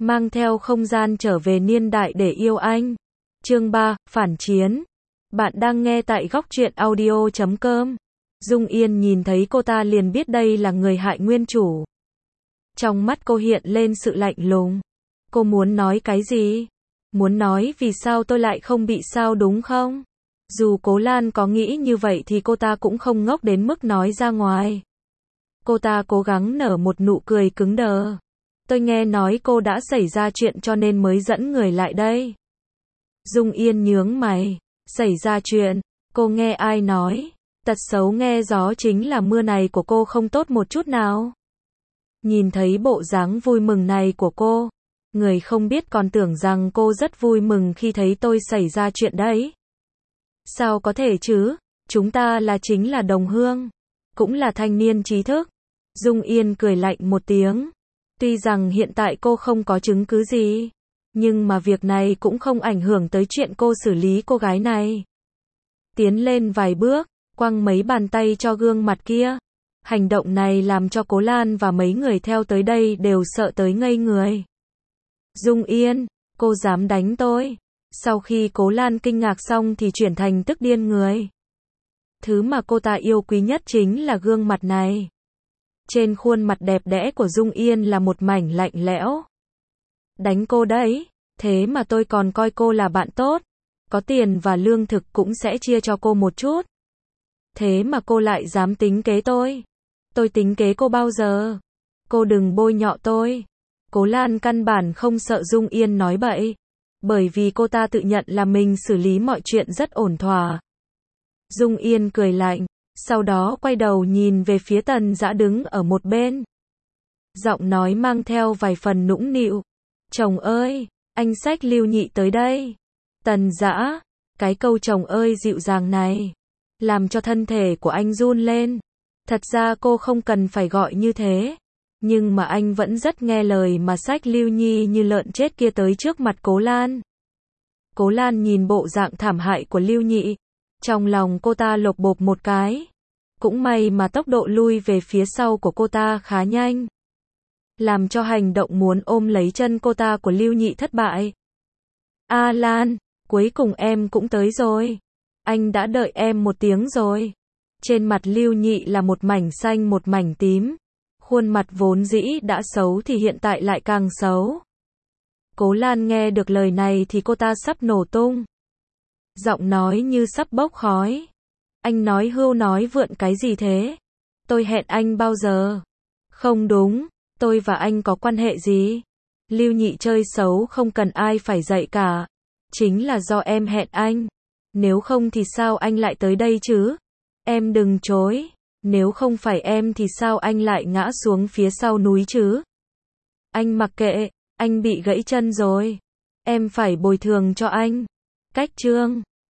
mang theo không gian trở về niên đại để yêu anh. Chương 3, Phản chiến. Bạn đang nghe tại góc truyện audio.com. Dung Yên nhìn thấy cô ta liền biết đây là người hại nguyên chủ. Trong mắt cô hiện lên sự lạnh lùng. Cô muốn nói cái gì? Muốn nói vì sao tôi lại không bị sao đúng không? Dù Cố Lan có nghĩ như vậy thì cô ta cũng không ngốc đến mức nói ra ngoài. Cô ta cố gắng nở một nụ cười cứng đờ. Tôi nghe nói cô đã xảy ra chuyện cho nên mới dẫn người lại đây. Dung Yên nhướng mày. Xảy ra chuyện? Cô nghe ai nói? Tật xấu nghe gió chính là mưa này của cô không tốt một chút nào. Nhìn thấy bộ dáng vui mừng này của cô, người không biết còn tưởng rằng cô rất vui mừng khi thấy tôi xảy ra chuyện đấy. Sao có thể chứ? Chúng ta chính là đồng hương, cũng là thanh niên trí thức. Dung Yên cười lạnh một tiếng. Tuy rằng hiện tại cô không có chứng cứ gì, nhưng mà việc này cũng không ảnh hưởng tới chuyện cô xử lý cô gái này. Tiến lên vài bước, quăng mấy bàn tay cho gương mặt kia. Hành động này làm cho Cố Lan và mấy người theo tới đây đều sợ tới ngây người. Dung Yên, cô dám đánh tôi? Sau khi Cố Lan kinh ngạc xong thì chuyển thành tức điên người. Thứ mà cô ta yêu quý nhất chính là gương mặt này. Trên khuôn mặt đẹp đẽ của Dung Yên là một mảnh lạnh lẽo. Đánh cô đấy, thế mà tôi còn coi cô là bạn tốt. Có tiền và lương thực cũng sẽ chia cho cô một chút. Thế mà cô lại dám tính kế tôi. Tôi tính kế cô bao giờ? Cô đừng bôi nhọ tôi. Cố Lan căn bản không sợ Dung Yên nói bậy. Bởi vì cô ta tự nhận là mình xử lý mọi chuyện rất ổn thỏa. Dung Yên cười lạnh. Sau đó quay đầu nhìn về phía Tần Dã đứng ở một bên. Giọng nói mang theo vài phần nũng nịu. Chồng ơi, anh xách Lưu Nhị tới đây. Tần Dã, cái câu chồng ơi dịu dàng này làm cho thân thể của anh run lên. Thật ra cô không cần phải gọi như thế, nhưng mà anh vẫn rất nghe lời mà xách Lưu Nhi như lợn chết kia tới trước mặt Cố Lan. Cố Lan nhìn bộ dạng thảm hại của Lưu Nhị, trong lòng cô ta lột bột một cái. Cũng may mà tốc độ lui về phía sau của cô ta khá nhanh, làm cho hành động muốn ôm lấy chân cô ta của Lưu Nhị thất bại. A Lan, cuối cùng em cũng tới rồi. Anh đã đợi em một tiếng rồi. Trên mặt Lưu Nhị là một mảnh xanh một mảnh tím. Khuôn mặt vốn dĩ đã xấu thì hiện tại lại càng xấu. Cố Lan nghe được lời này thì cô ta sắp nổ tung. Giọng nói như sắp bốc khói. Anh nói hưu nói vượn cái gì thế? Tôi hẹn anh bao giờ? Không đúng, tôi và anh có quan hệ gì? Lưu Nhị chơi xấu không cần ai phải dạy cả. Chính là do em hẹn anh. Nếu không thì sao anh lại tới đây chứ? Em đừng chối. Nếu không phải em thì sao anh lại ngã xuống phía sau núi chứ? Anh mặc kệ, anh bị gãy chân rồi. Em phải bồi thường cho anh. Cách chương